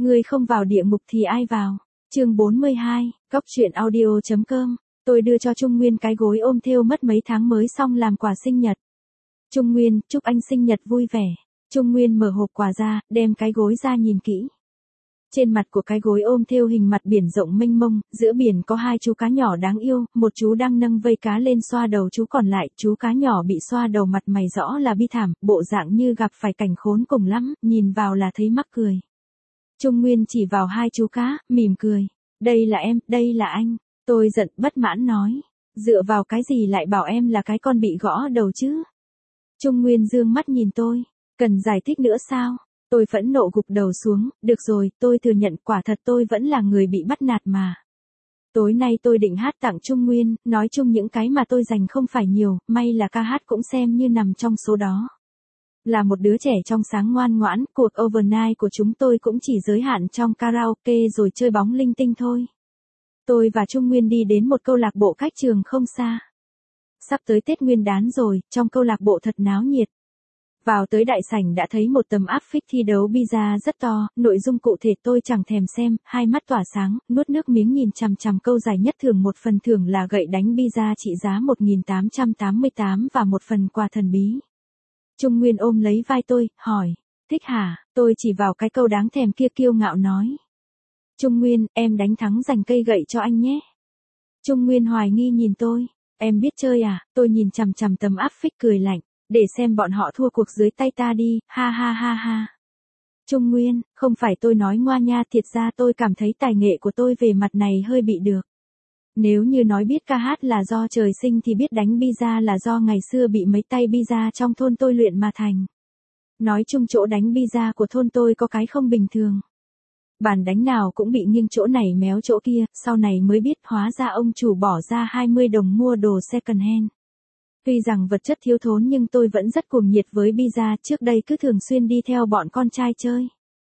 Ngươi không vào địa ngục thì ai vào? Chương 42, Cóc truyện audio.com. Tôi đưa cho Trung Nguyên cái gối ôm thêu mất mấy tháng mới xong làm quà sinh nhật. Trung Nguyên, chúc anh sinh nhật vui vẻ. Trung Nguyên mở hộp quà ra, đem cái gối ra nhìn kỹ. Trên mặt của cái gối ôm thêu hình mặt biển rộng mênh mông, giữa biển có hai chú cá nhỏ đáng yêu, một chú đang nâng vây cá lên xoa đầu chú còn lại, chú cá nhỏ bị xoa đầu mặt mày rõ là bi thảm, bộ dạng như gặp phải cảnh khốn cùng lắm, nhìn vào là thấy mắc cười. Trung Nguyên chỉ vào hai chú cá, mỉm cười. Đây là em, đây là anh. Tôi giận bất mãn nói. Dựa vào cái gì lại bảo em là cái con bị gõ đầu chứ? Trung Nguyên dương mắt nhìn tôi. Cần giải thích nữa sao? Tôi phẫn nộ gục đầu xuống. Được rồi, tôi thừa nhận quả thật tôi vẫn là người bị bắt nạt mà. Tối nay tôi định hát tặng Trung Nguyên, nói chung những cái mà tôi dành không phải nhiều, may là ca hát cũng xem như nằm trong số đó. Là một đứa trẻ trong sáng ngoan ngoãn, cuộc overnight của chúng tôi cũng chỉ giới hạn trong karaoke rồi chơi bóng linh tinh thôi. Tôi và Trung Nguyên đi đến một câu lạc bộ cách trường không xa. Sắp tới Tết Nguyên đán rồi, trong câu lạc bộ thật náo nhiệt. Vào tới đại sảnh đã thấy một tấm áp phích thi đấu pizza rất to, nội dung cụ thể tôi chẳng thèm xem, hai mắt tỏa sáng, nuốt nước miếng nhìn chằm chằm câu giải nhất thưởng, một phần thưởng là gậy đánh pizza trị giá 1.888 và một phần quà thần bí. Trung Nguyên ôm lấy vai tôi, hỏi, thích hả? Tôi chỉ vào cái câu đáng thèm kia kiêu ngạo nói. Trung Nguyên, em đánh thắng giành cây gậy cho anh nhé. Trung Nguyên hoài nghi nhìn tôi, em biết chơi à? Tôi nhìn chằm chằm tấm áp phích cười lạnh, để xem bọn họ thua cuộc dưới tay ta đi, ha ha ha ha. Trung Nguyên, không phải tôi nói ngoa nha, thiệt ra tôi cảm thấy tài nghệ của tôi về mặt này hơi bị được. Nếu như nói biết ca hát là do trời sinh thì biết đánh pizza là do ngày xưa bị mấy tay pizza trong thôn tôi luyện mà thành. Nói chung chỗ đánh pizza của thôn tôi có cái không bình thường. Bàn đánh nào cũng bị nghiêng chỗ này méo chỗ kia, sau này mới biết hóa ra ông chủ bỏ ra 20 đồng mua đồ second hand. Tuy rằng vật chất thiếu thốn nhưng tôi vẫn rất cuồng nhiệt với pizza, trước đây cứ thường xuyên đi theo bọn con trai chơi.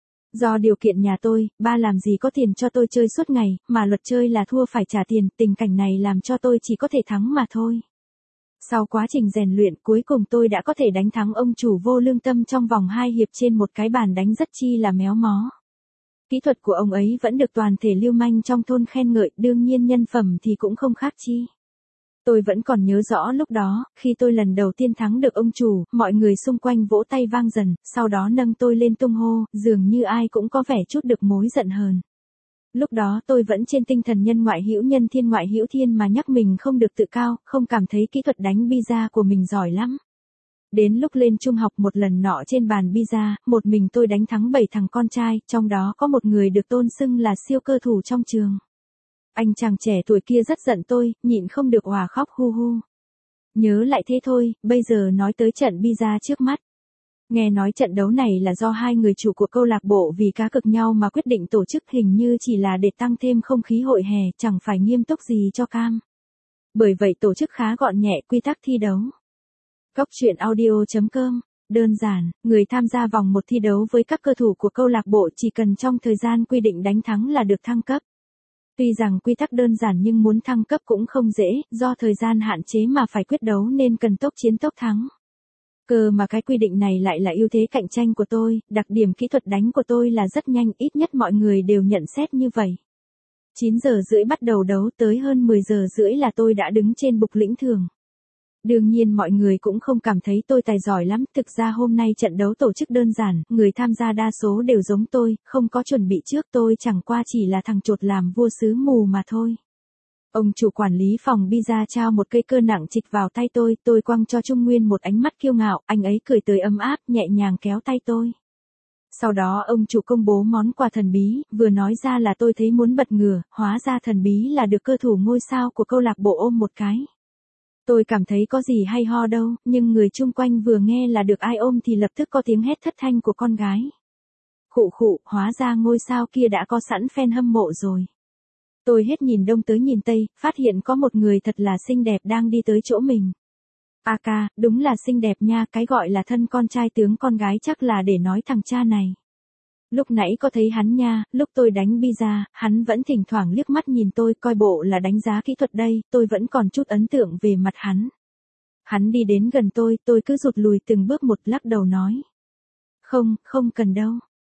Do điều kiện nhà tôi, ba làm gì có tiền cho tôi chơi suốt ngày, mà luật chơi là thua phải trả tiền, tình cảnh này làm cho tôi chỉ có thể thắng mà thôi. Sau quá trình rèn luyện, cuối cùng tôi đã có thể đánh thắng ông chủ vô lương tâm trong vòng 2 hiệp trên một cái bàn đánh rất chi là méo mó. Kỹ thuật của ông ấy vẫn được toàn thể lưu manh trong thôn khen ngợi, đương nhiên nhân phẩm thì cũng không khác chi. Tôi vẫn còn nhớ rõ lúc đó, khi tôi lần đầu tiên thắng được ông chủ, mọi người xung quanh vỗ tay vang dần, sau đó nâng tôi lên tung hô, dường như ai cũng có vẻ chút được mối giận hờn. Lúc đó tôi vẫn trên tinh thần nhân ngoại hữu nhân thiên ngoại hữu thiên mà nhắc mình không được tự cao, không cảm thấy kỹ thuật đánh pizza của mình giỏi lắm. Đến lúc lên trung học một lần nọ trên bàn pizza, một mình tôi đánh thắng 7 thằng con trai, trong đó có một người được tôn xưng là siêu cơ thủ trong trường. Anh chàng trẻ tuổi kia rất giận tôi, nhịn không được òa khóc hu hu. Nhớ lại thế thôi, bây giờ nói tới trận pizza trước mắt. Nghe nói trận đấu này là do hai người chủ của câu lạc bộ vì cá cược nhau mà quyết định tổ chức, hình như chỉ là để tăng thêm không khí hội hè, chẳng phải nghiêm túc gì cho cam. Bởi vậy tổ chức khá gọn nhẹ quy tắc thi đấu. Cóc truyện audio.com. Đơn giản, người tham gia vòng một thi đấu với các cơ thủ của câu lạc bộ chỉ cần trong thời gian quy định đánh thắng là được thăng cấp. Tuy rằng quy tắc đơn giản nhưng muốn thăng cấp cũng không dễ, do thời gian hạn chế mà phải quyết đấu nên cần tốc chiến tốc thắng. Cơ mà cái quy định này lại là ưu thế cạnh tranh của tôi, đặc điểm kỹ thuật đánh của tôi là rất nhanh, ít nhất mọi người đều nhận xét như vậy. 9 giờ rưỡi bắt đầu đấu, tới hơn 10 giờ rưỡi là tôi đã đứng trên bục lĩnh thưởng. Đương nhiên mọi người cũng không cảm thấy tôi tài giỏi lắm, thực ra hôm nay trận đấu tổ chức đơn giản, người tham gia đa số đều giống tôi, không có chuẩn bị trước, tôi chẳng qua chỉ là thằng chột làm vua sứ mù mà thôi. Ông chủ quản lý phòng pizza trao một cây cơ nặng trịch vào tay tôi quăng cho Trung Nguyên một ánh mắt kiêu ngạo, anh ấy cười tới ấm áp, nhẹ nhàng kéo tay tôi. Sau đó ông chủ công bố món quà thần bí, vừa nói ra là tôi thấy muốn bật ngửa, hóa ra thần bí là được cơ thủ ngôi sao của câu lạc bộ ôm một cái. Tôi cảm thấy có gì hay ho đâu, nhưng người chung quanh vừa nghe là được ai ôm thì lập tức có tiếng hét thất thanh của con gái. Khụ khụ, hóa ra ngôi sao kia đã có sẵn fan hâm mộ rồi. Tôi hết nhìn đông tới nhìn tây, phát hiện có một người thật là xinh đẹp đang đi tới chỗ mình. Ca, đúng là xinh đẹp nha, cái gọi là thân con trai tướng con gái chắc là để nói thằng cha này. Lúc nãy có thấy hắn nha, lúc tôi đánh pizza, hắn vẫn thỉnh thoảng liếc mắt nhìn tôi, coi bộ là đánh giá kỹ thuật đây, tôi vẫn còn chút ấn tượng về mặt hắn. Hắn đi đến gần tôi cứ rụt lùi từng bước một, lắc đầu nói. Không cần đâu.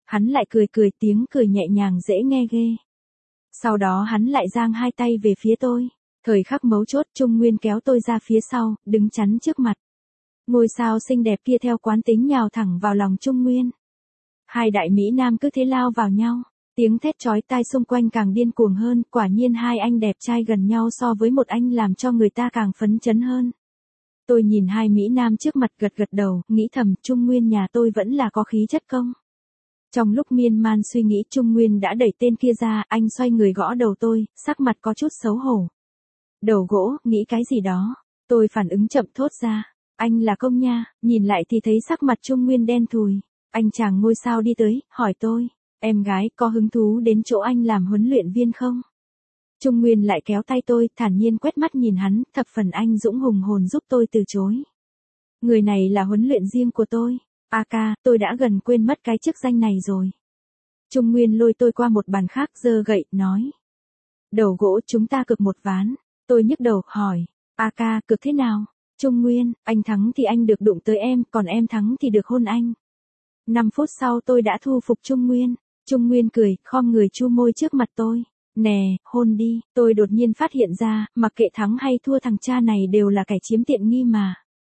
Hắn lại cười cười, tiếng cười nhẹ nhàng dễ nghe ghê. Sau đó hắn lại giang hai tay về phía tôi. Thời khắc mấu chốt Trung Nguyên kéo tôi ra phía sau, đứng chắn trước mặt. Ngôi sao xinh đẹp kia theo quán tính nhào thẳng vào lòng Trung Nguyên. Hai đại Mỹ Nam cứ thế lao vào nhau. Tiếng thét chói tai xung quanh càng điên cuồng hơn, quả nhiên hai anh đẹp trai gần nhau so với một anh làm cho người ta càng phấn chấn hơn. Tôi nhìn hai Mỹ Nam trước mặt gật gật đầu, nghĩ thầm Trung Nguyên nhà tôi vẫn là có khí chất công. Trong lúc miên man suy nghĩ Trung Nguyên đã đẩy tên kia ra, anh xoay người gõ đầu tôi, sắc mặt có chút xấu hổ. Đầu gỗ, nghĩ cái gì đó. Tôi phản ứng chậm thốt ra. Anh là công nha, nhìn lại thì thấy sắc mặt Trung Nguyên đen thùi. Anh chàng ngôi sao đi tới, hỏi tôi. Em gái có hứng thú đến chỗ anh làm huấn luyện viên không? Trung Nguyên lại kéo tay tôi, thản nhiên quét mắt nhìn hắn, thập phần anh dũng hùng hồn giúp tôi từ chối. Người này là huấn luyện riêng của tôi. Ca, tôi đã gần quên mất cái chức danh này rồi. Trung Nguyên lôi tôi qua một bàn khác giơ gậy, nói. Đầu gỗ chúng ta cược một ván. Tôi nhức đầu, hỏi. Ca, cược thế nào? Trung Nguyên, anh thắng thì anh được đụng tới em, còn em thắng thì được hôn anh. 5 phút sau tôi đã thu phục Trung Nguyên. Trung Nguyên cười, khom người chu môi trước mặt tôi. Nè, hôn đi. Tôi đột nhiên phát hiện ra, mặc kệ thắng hay thua thằng cha này đều là kẻ chiếm tiện nghi mà.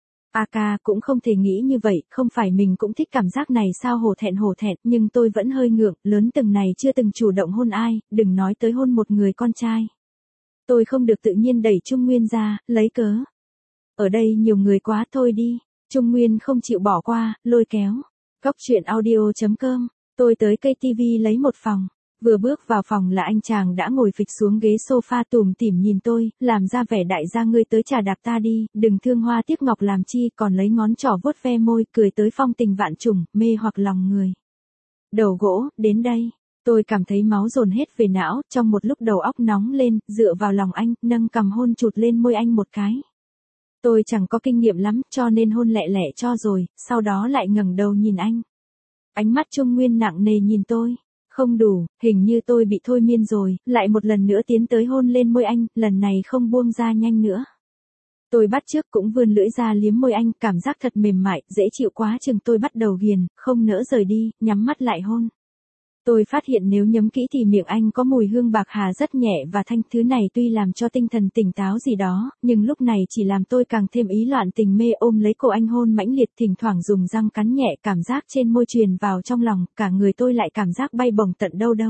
Ca cũng không thể nghĩ như vậy, không phải mình cũng thích cảm giác này sao, hổ thẹn, nhưng tôi vẫn hơi ngượng, lớn từng này chưa từng chủ động hôn ai, đừng nói tới hôn một người con trai. Tôi không được tự nhiên đẩy Trung Nguyên ra, lấy cớ. Ở đây nhiều người quá, thôi đi. Trung Nguyên không chịu bỏ qua, lôi kéo. Cóc truyện audio.com. Tôi tới cây tivi lấy một phòng. Vừa bước vào phòng là anh chàng đã ngồi phịch xuống ghế sofa tủm tỉm nhìn tôi, làm ra vẻ đại gia ngươi tới trà đạp ta đi, đừng thương hoa tiếc ngọc làm chi, còn lấy ngón trỏ vuốt ve môi, cười tới phong tình vạn trùng, mê hoặc lòng người. Đầu gỗ, đến đây. Tôi cảm thấy máu dồn hết về não, trong một lúc đầu óc nóng lên, dựa vào lòng anh, nâng cằm hôn chụt lên môi anh một cái. Tôi chẳng có kinh nghiệm lắm, cho nên hôn lẹ lẹ cho rồi, sau đó lại ngẩng đầu nhìn anh. Ánh mắt Trung Nguyên nặng nề nhìn tôi. Không đủ, hình như tôi bị thôi miên rồi, lại một lần nữa tiến tới hôn lên môi anh, lần này không buông ra nhanh nữa. Tôi bắt chước cũng vươn lưỡi ra liếm môi anh, cảm giác thật mềm mại, dễ chịu quá chừng tôi bắt đầu ghiền, không nỡ rời đi, nhắm mắt lại hôn. Tôi phát hiện nếu nhấm kỹ thì miệng anh có mùi hương bạc hà rất nhẹ và thanh, thứ này tuy làm cho tinh thần tỉnh táo gì đó, nhưng lúc này chỉ làm tôi càng thêm ý loạn tình mê, ôm lấy cổ anh hôn mãnh liệt, thỉnh thoảng dùng răng cắn nhẹ, cảm giác trên môi truyền vào trong lòng, cả người tôi lại cảm giác bay bổng tận đâu đâu.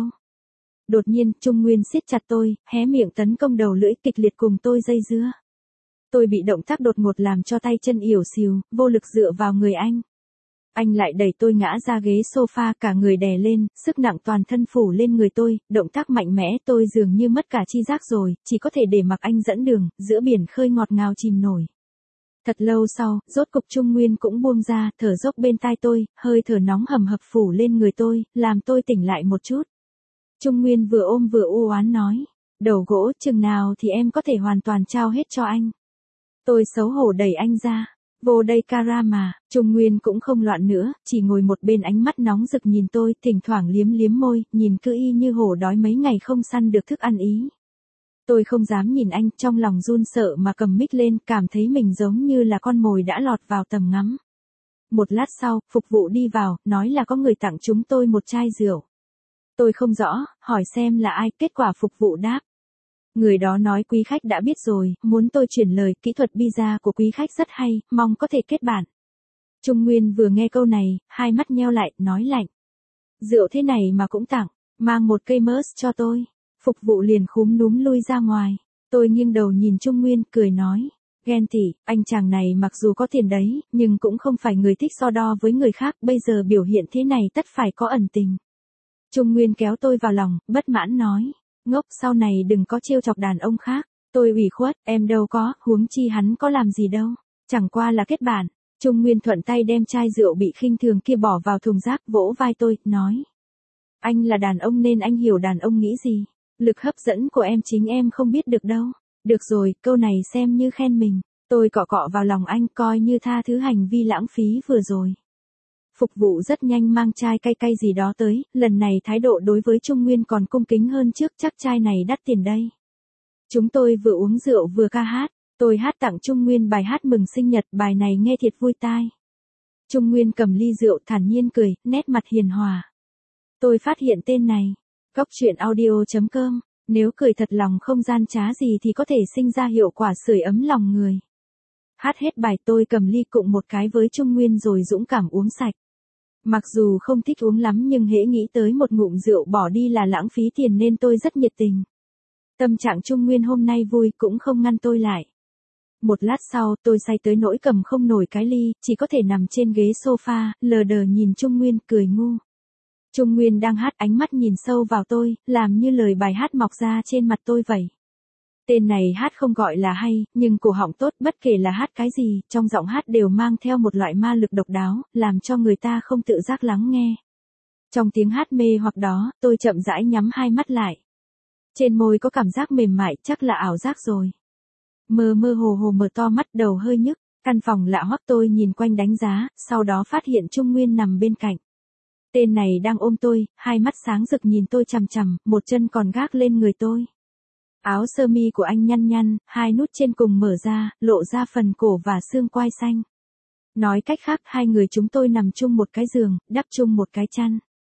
Đột nhiên, Trung Nguyên siết chặt tôi, hé miệng tấn công đầu lưỡi kịch liệt cùng tôi dây dưa. Tôi bị động tác đột ngột làm cho tay chân ỉu xìu, vô lực dựa vào người anh. Anh lại đẩy tôi ngã ra ghế sofa, cả người đè lên, sức nặng toàn thân phủ lên người tôi, động tác mạnh mẽ, tôi dường như mất cả chi giác rồi, chỉ có thể để mặc anh dẫn đường, giữa biển khơi ngọt ngào chìm nổi. Thật lâu sau, rốt cục Trung Nguyên cũng buông ra, thở dốc bên tai tôi, hơi thở nóng hầm hập phủ lên người tôi, làm tôi tỉnh lại một chút. Trung Nguyên vừa ôm vừa u oán nói, đầu gỗ, chừng nào thì em có thể hoàn toàn trao hết cho anh. Tôi xấu hổ đẩy anh ra. Vô đây Cara mà, Trung Nguyên cũng không loạn nữa, chỉ ngồi một bên ánh mắt nóng rực nhìn tôi, thỉnh thoảng liếm liếm môi, nhìn cứ y như hổ đói mấy ngày không săn được thức ăn ý. Tôi không dám nhìn anh, trong lòng run sợ mà cầm mic lên, cảm thấy mình giống như là con mồi đã lọt vào tầm ngắm. Một lát sau, phục vụ đi vào, nói là có người tặng chúng tôi một chai rượu. Tôi không rõ, hỏi xem là ai, kết quả phục vụ đáp. Người đó nói quý khách đã biết rồi, muốn tôi chuyển lời, kỹ thuật pizza của quý khách rất hay, mong có thể kết bạn. Trung Nguyên vừa nghe câu này, hai mắt nheo lại, nói lạnh. Rượu thế này mà cũng tặng, mang một cây mớs cho tôi. Phục vụ liền khúm núm lui ra ngoài. Tôi nghiêng đầu nhìn Trung Nguyên, cười nói. Ghen tị, anh chàng này mặc dù có tiền đấy, nhưng cũng không phải người thích so đo với người khác, bây giờ biểu hiện thế này tất phải có ẩn tình. Trung Nguyên kéo tôi vào lòng, bất mãn nói. Ngốc, sau này đừng có trêu chọc đàn ông khác. Tôi ủy khuất, em đâu có, huống chi hắn có làm gì đâu. Chẳng qua là kết bạn. Trung Nguyên thuận tay đem chai rượu bị khinh thường kia bỏ vào thùng rác, vỗ vai tôi, nói. Anh là đàn ông nên anh hiểu đàn ông nghĩ gì. Lực hấp dẫn của em chính em không biết được đâu. Được rồi, câu này xem như khen mình. Tôi cọ cọ vào lòng anh, coi như tha thứ hành vi lãng phí vừa rồi. Phục vụ rất nhanh mang chai cay cay gì đó tới, lần này thái độ đối với Trung Nguyên còn cung kính hơn trước, chắc chai này đắt tiền đây. Chúng tôi vừa uống rượu vừa ca hát, tôi hát tặng Trung Nguyên bài hát mừng sinh nhật, bài này nghe thiệt vui tai. Trung Nguyên cầm ly rượu thản nhiên cười, nét mặt hiền hòa. Tôi phát hiện tên này. Cóc truyện audio.com. Nếu cười thật lòng không gian trá gì thì có thể sinh ra hiệu quả sưởi ấm lòng người. Hát hết bài tôi cầm ly cụng một cái với Trung Nguyên rồi dũng cảm uống sạch. Mặc dù không thích uống lắm nhưng hễ nghĩ tới một ngụm rượu bỏ đi là lãng phí tiền nên tôi rất nhiệt tình. Tâm trạng Trung Nguyên hôm nay vui cũng không ngăn tôi lại. Một lát sau tôi say tới nỗi cầm không nổi cái ly, chỉ có thể nằm trên ghế sofa, lờ đờ nhìn Trung Nguyên cười ngu. Trung Nguyên đang hát ánh mắt nhìn sâu vào tôi, làm như lời bài hát mọc ra trên mặt tôi vậy. Tên này hát không gọi là hay, nhưng cổ họng tốt bất kể là hát cái gì, trong giọng hát đều mang theo một loại ma lực độc đáo, làm cho người ta không tự giác lắng nghe. Trong tiếng hát mê hoặc đó, tôi chậm rãi nhắm hai mắt lại. Trên môi có cảm giác mềm mại, chắc là ảo giác rồi. Mơ mơ hồ hồ mở to mắt, đầu hơi nhức, căn phòng lạ hoắc tôi nhìn quanh đánh giá, sau đó phát hiện Trung Nguyên nằm bên cạnh. Tên này đang ôm tôi, hai mắt sáng rực nhìn tôi chằm chằm, một chân còn gác lên người tôi. Áo sơ mi của anh nhăn nhăn, hai nút trên cùng mở ra, lộ ra phần cổ và xương quai xanh. Nói cách khác, hai người chúng tôi nằm chung một cái giường, đắp chung một cái chăn.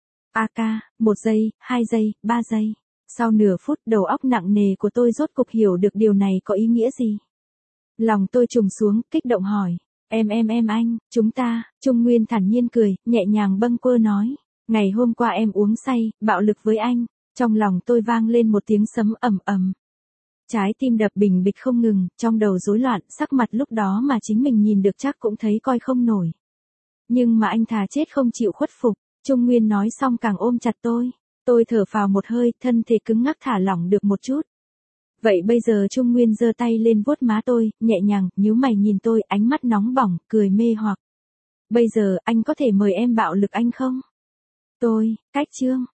AK, 1 giây, 2 giây, 3 giây. Sau nửa phút đầu óc nặng nề của tôi rốt cục hiểu được điều này có ý nghĩa gì. Lòng tôi trùng xuống, kích động hỏi. Em anh, chúng ta, Trung Nguyên thản nhiên cười, nhẹ nhàng bâng quơ nói. Ngày hôm qua em uống say, bạo lực với anh. Trong lòng tôi vang lên một tiếng sấm ầm ầm. Trái tim đập bình bịch không ngừng, trong đầu rối loạn, sắc mặt lúc đó mà chính mình nhìn được chắc cũng thấy coi không nổi. Nhưng mà anh thà chết không chịu khuất phục, Trung Nguyên nói xong càng ôm chặt tôi. Tôi thở phào một hơi, thân thể cứng ngắc thả lỏng được một chút. Vậy bây giờ Trung Nguyên giơ tay lên vuốt má tôi, nhẹ nhàng, nhíu mày nhìn tôi, ánh mắt nóng bỏng, cười mê hoặc. Bây giờ, anh có thể mời em bạo lực anh không? Tôi, cách chương.